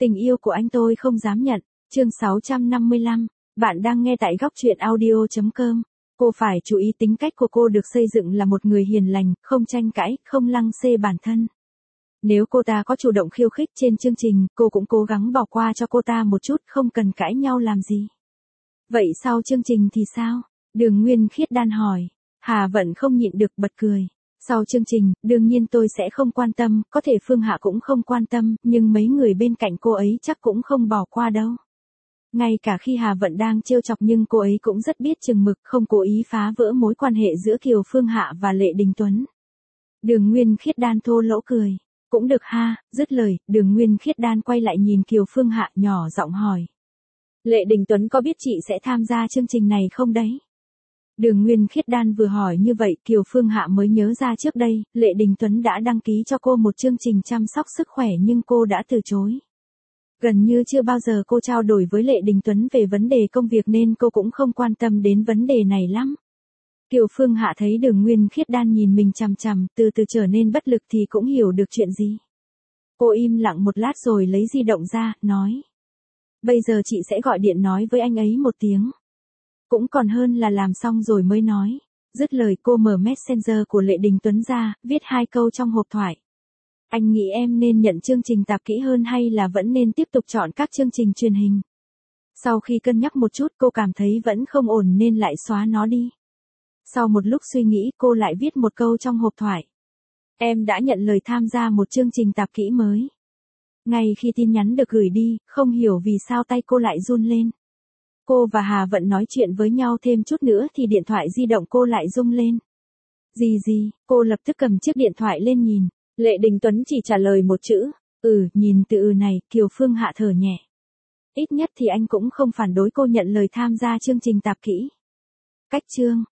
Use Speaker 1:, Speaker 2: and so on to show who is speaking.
Speaker 1: Tình yêu của anh tôi không dám nhận. Chương 655. Bạn đang nghe tại góc truyện audio.com. Cô phải chú ý tính cách của cô được xây dựng là một người hiền lành, không tranh cãi, không lăng xê bản thân. Nếu cô ta có chủ động khiêu khích trên chương trình, cô cũng cố gắng bỏ qua cho cô ta một chút, không cần cãi nhau làm gì. Vậy sau chương trình thì sao? Đường Nguyên Khiết Đan hỏi. Hà Vận không nhịn được bật cười. Sau chương trình, đương nhiên tôi sẽ không quan tâm, có thể Phương Hạ cũng không quan tâm, nhưng mấy người bên cạnh cô ấy chắc cũng không bỏ qua đâu. Ngay cả khi Hà Vận đang trêu chọc nhưng cô ấy cũng rất biết chừng mực, không cố ý phá vỡ mối quan hệ giữa Kiều Phương Hạ và Lệ Đình Tuấn. Đường Nguyên Khiết Đan thô lỗ cười. Cũng được ha, dứt lời, Đường Nguyên Khiết Đan quay lại nhìn Kiều Phương Hạ nhỏ giọng hỏi. Lệ Đình Tuấn có biết chị sẽ tham gia chương trình này không đấy? Đường Nguyên Khiết Đan vừa hỏi như vậy, Kiều Phương Hạ mới nhớ ra trước đây, Lệ Đình Tuấn đã đăng ký cho cô một chương trình chăm sóc sức khỏe nhưng cô đã từ chối. Gần như chưa bao giờ cô trao đổi với Lệ Đình Tuấn về vấn đề công việc nên cô cũng không quan tâm đến vấn đề này lắm. Kiều Phương Hạ thấy Đường Nguyên Khiết Đan nhìn mình chằm chằm, từ từ trở nên bất lực thì cũng hiểu được chuyện gì. Cô im lặng một lát rồi lấy di động ra, nói. Bây giờ chị sẽ gọi điện nói với anh ấy một tiếng. Cũng còn hơn là làm xong rồi mới nói. Dứt lời cô mở Messenger của Lệ Đình Tuấn ra, viết 2 câu trong hộp thoại. Anh nghĩ em nên nhận chương trình tạp kỹ hơn hay là vẫn nên tiếp tục chọn các chương trình truyền hình? Sau khi cân nhắc một chút cô cảm thấy vẫn không ổn nên lại xóa nó đi. Sau một lúc suy nghĩ cô lại viết một câu trong hộp thoại. Em đã nhận lời tham gia một chương trình tạp kỹ mới. Ngay khi tin nhắn được gửi đi, không hiểu vì sao tay cô lại run lên. Cô và Hà Vận nói chuyện với nhau thêm chút nữa thì điện thoại di động cô lại rung lên. Gì, cô lập tức cầm chiếc điện thoại lên nhìn. Lệ Đình Tuấn chỉ trả lời một chữ, nhìn từ này, Kiều Phương Hạ thở nhẹ. Ít nhất thì anh cũng không phản đối cô nhận lời tham gia chương trình tạp kỹ. Cách chương.